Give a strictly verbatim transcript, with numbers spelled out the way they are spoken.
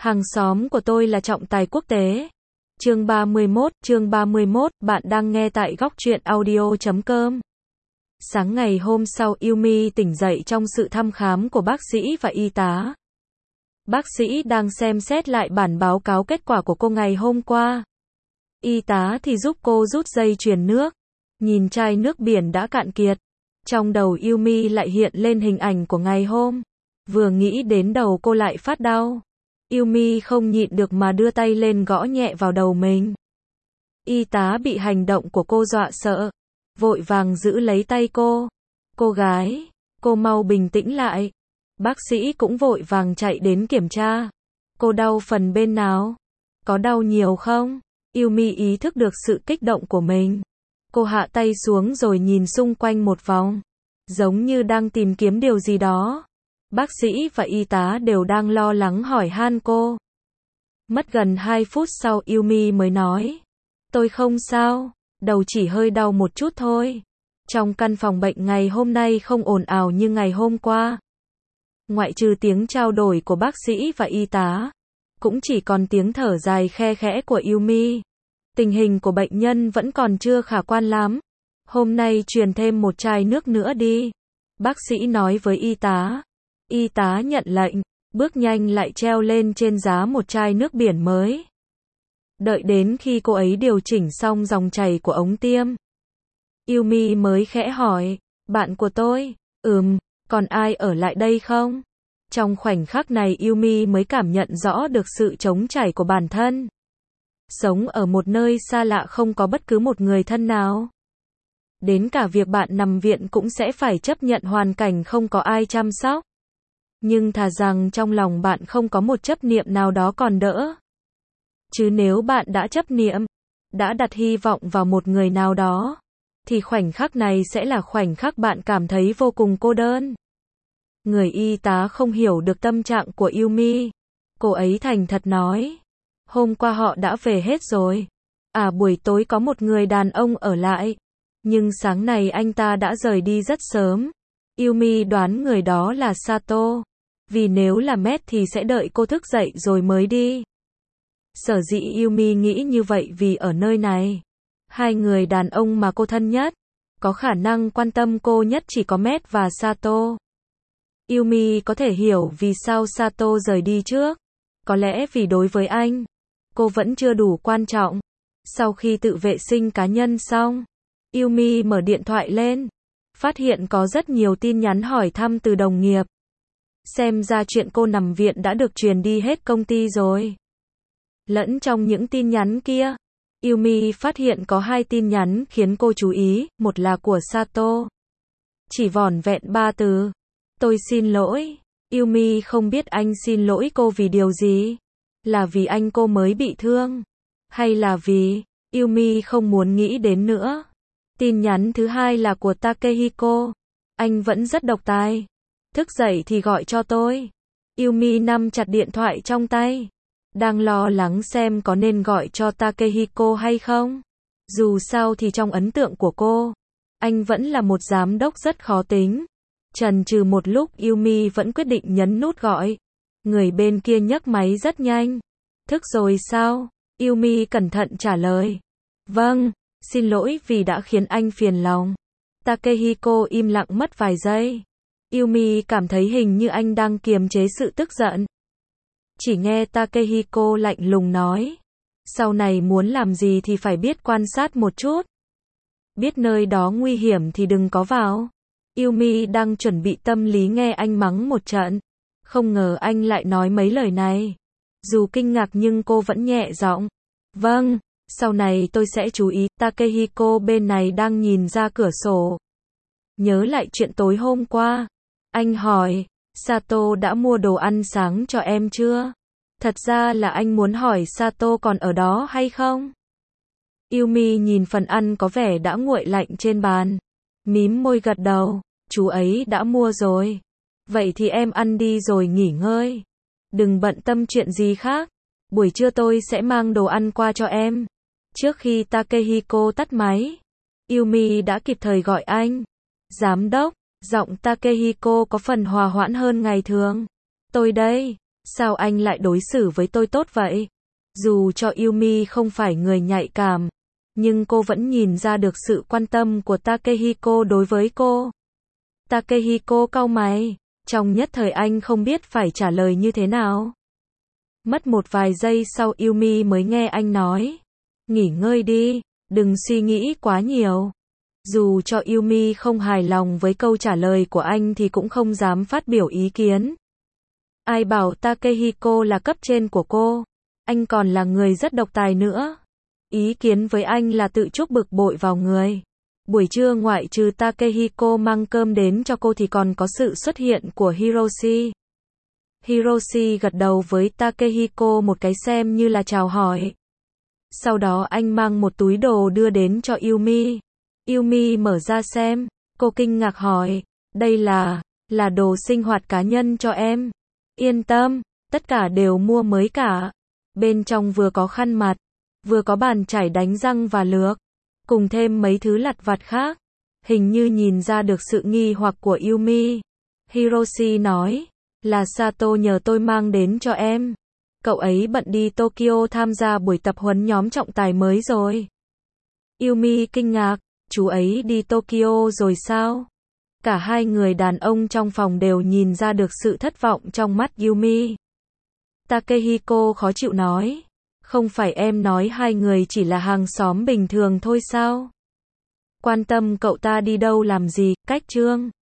Hàng xóm của tôi là trọng tài quốc tế. Chương ba mươi mốt, chương ba mươi mốt, bạn đang nghe tại góc truyện audio chấm com. Sáng ngày hôm sau, Yumi tỉnh dậy trong sự thăm khám của bác sĩ và y tá. Bác sĩ đang xem xét lại bản báo cáo kết quả của cô ngày hôm qua. Y tá thì giúp cô rút dây chuyền nước. Nhìn chai nước biển đã cạn kiệt. Trong đầu Yumi lại hiện lên hình ảnh của ngày hôm. Vừa nghĩ đến đầu cô lại phát đau. Yumi không nhịn được mà đưa tay lên gõ nhẹ vào đầu mình. Y tá bị hành động của cô dọa sợ. Vội vàng giữ lấy tay cô. Cô gái, cô mau bình tĩnh lại. Bác sĩ cũng vội vàng chạy đến kiểm tra. Cô đau phần bên nào? Có đau nhiều không? Yumi ý thức được sự kích động của mình. Cô hạ tay xuống rồi nhìn xung quanh một vòng. Giống như đang tìm kiếm điều gì đó. Bác sĩ và y tá đều đang lo lắng hỏi han cô. Mất gần hai phút sau Yumi mới nói. Tôi không sao, đầu chỉ hơi đau một chút thôi. Trong căn phòng bệnh ngày hôm nay không ồn ào như ngày hôm qua. Ngoại trừ tiếng trao đổi của bác sĩ và y tá, cũng chỉ còn tiếng thở dài khe khẽ của Yumi. Tình hình của bệnh nhân vẫn còn chưa khả quan lắm. Hôm nay truyền thêm một chai nước nữa đi. Bác sĩ nói với y tá. Y tá nhận lệnh, bước nhanh lại treo lên trên giá một chai nước biển mới. Đợi đến khi cô ấy điều chỉnh xong dòng chảy của ống tiêm, Yumi mới khẽ hỏi, bạn của tôi, ừm, còn ai ở lại đây không? Trong khoảnh khắc này Yumi mới cảm nhận rõ được sự trống trải của bản thân. Sống ở một nơi xa lạ không có bất cứ một người thân nào. Đến cả việc bạn nằm viện cũng sẽ phải chấp nhận hoàn cảnh không có ai chăm sóc. Nhưng thà rằng trong lòng bạn không có một chấp niệm nào đó còn đỡ. Chứ nếu bạn đã chấp niệm, đã đặt hy vọng vào một người nào đó, thì khoảnh khắc này sẽ là khoảnh khắc bạn cảm thấy vô cùng cô đơn. Người y tá không hiểu được tâm trạng của Yumi. Cô ấy thành thật nói. Hôm qua họ đã về hết rồi. À, buổi tối có một người đàn ông ở lại. Nhưng sáng nay anh ta đã rời đi rất sớm. Yumi đoán người đó là Sato. Vì nếu là Matt thì sẽ đợi cô thức dậy rồi mới đi. Sở dĩ Yumi nghĩ như vậy vì ở nơi này, hai người đàn ông mà cô thân nhất, có khả năng quan tâm cô nhất chỉ có Matt và Sato. Yumi có thể hiểu vì sao Sato rời đi trước. Có lẽ vì đối với anh, cô vẫn chưa đủ quan trọng. Sau khi tự vệ sinh cá nhân xong, Yumi mở điện thoại lên, phát hiện có rất nhiều tin nhắn hỏi thăm từ đồng nghiệp. Xem ra chuyện cô nằm viện đã được truyền đi hết công ty rồi. Lẫn trong những tin nhắn kia, Yumi phát hiện có hai tin nhắn khiến cô chú ý, một là của Sato. Chỉ vỏn vẹn ba từ. Tôi xin lỗi. Yumi không biết anh xin lỗi cô vì điều gì. Là vì anh cô mới bị thương? Hay là vì... Yumi không muốn nghĩ đến nữa. Tin nhắn thứ hai là của Takehiko. Anh vẫn rất độc tài. Thức dậy thì gọi cho tôi. Yumi nắm chặt điện thoại trong tay. Đang lo lắng xem có nên gọi cho Takehiko hay không. Dù sao thì trong ấn tượng của cô, anh vẫn là một giám đốc rất khó tính. Chần chừ một lúc Yumi vẫn quyết định nhấn nút gọi. Người bên kia nhấc máy rất nhanh. Thức rồi sao? Yumi cẩn thận trả lời. Vâng, xin lỗi vì đã khiến anh phiền lòng. Takehiko im lặng mất vài giây. Yumi cảm thấy hình như anh đang kiềm chế sự tức giận. Chỉ nghe Takehiko lạnh lùng nói. Sau này muốn làm gì thì phải biết quan sát một chút. Biết nơi đó nguy hiểm thì đừng có vào. Yumi đang chuẩn bị tâm lý nghe anh mắng một trận. Không ngờ anh lại nói mấy lời này. Dù kinh ngạc nhưng cô vẫn nhẹ giọng. Vâng, sau này tôi sẽ chú ý. Takehiko bên này đang nhìn ra cửa sổ. Nhớ lại chuyện tối hôm qua. Anh hỏi, Sato đã mua đồ ăn sáng cho em chưa? Thật ra là anh muốn hỏi Sato còn ở đó hay không? Yumi nhìn phần ăn có vẻ đã nguội lạnh trên bàn. Mím môi gật đầu, chú ấy đã mua rồi. Vậy thì em ăn đi rồi nghỉ ngơi. Đừng bận tâm chuyện gì khác. Buổi trưa tôi sẽ mang đồ ăn qua cho em. Trước khi Takehiko tắt máy, Yumi đã kịp thời gọi anh. Giám đốc, giọng Takehiko có phần hòa hoãn hơn ngày thường. Tôi đây. Sao anh lại đối xử với tôi tốt vậy? Dù cho Yumi không phải người nhạy cảm, nhưng cô vẫn nhìn ra được sự quan tâm của Takehiko đối với cô. Takehiko cau mày, trong nhất thời anh không biết phải trả lời như thế nào. Mất một vài giây sau Yumi mới nghe anh nói, nghỉ ngơi đi, đừng suy nghĩ quá nhiều. Dù cho Yumi không hài lòng với câu trả lời của anh thì cũng không dám phát biểu ý kiến. Ai bảo Takehiko là cấp trên của cô, anh còn là người rất độc tài nữa. Ý kiến với anh là tự chuốc bực bội vào người. Buổi trưa ngoại trừ Takehiko mang cơm đến cho cô thì còn có sự xuất hiện của Hiroshi. Hiroshi gật đầu với Takehiko một cái xem như là chào hỏi. Sau đó anh mang một túi đồ đưa đến cho Yumi. Yumi mở ra xem, cô kinh ngạc hỏi, đây là, là đồ sinh hoạt cá nhân cho em. Yên tâm, tất cả đều mua mới cả. Bên trong vừa có khăn mặt, vừa có bàn chải đánh răng và lược, cùng thêm mấy thứ lặt vặt khác. Hình như nhìn ra được sự nghi hoặc của Yumi. Hiroshi nói, là Sato nhờ tôi mang đến cho em. Cậu ấy bận đi Tokyo tham gia buổi tập huấn nhóm trọng tài mới rồi. Yumi kinh ngạc, chú ấy đi Tokyo rồi sao? Cả hai người đàn ông trong phòng đều nhìn ra được sự thất vọng trong mắt Yumi. Takehiko khó chịu nói, không phải em nói hai người chỉ là hàng xóm bình thường thôi sao? Quan tâm cậu ta đi đâu làm gì, cách trương.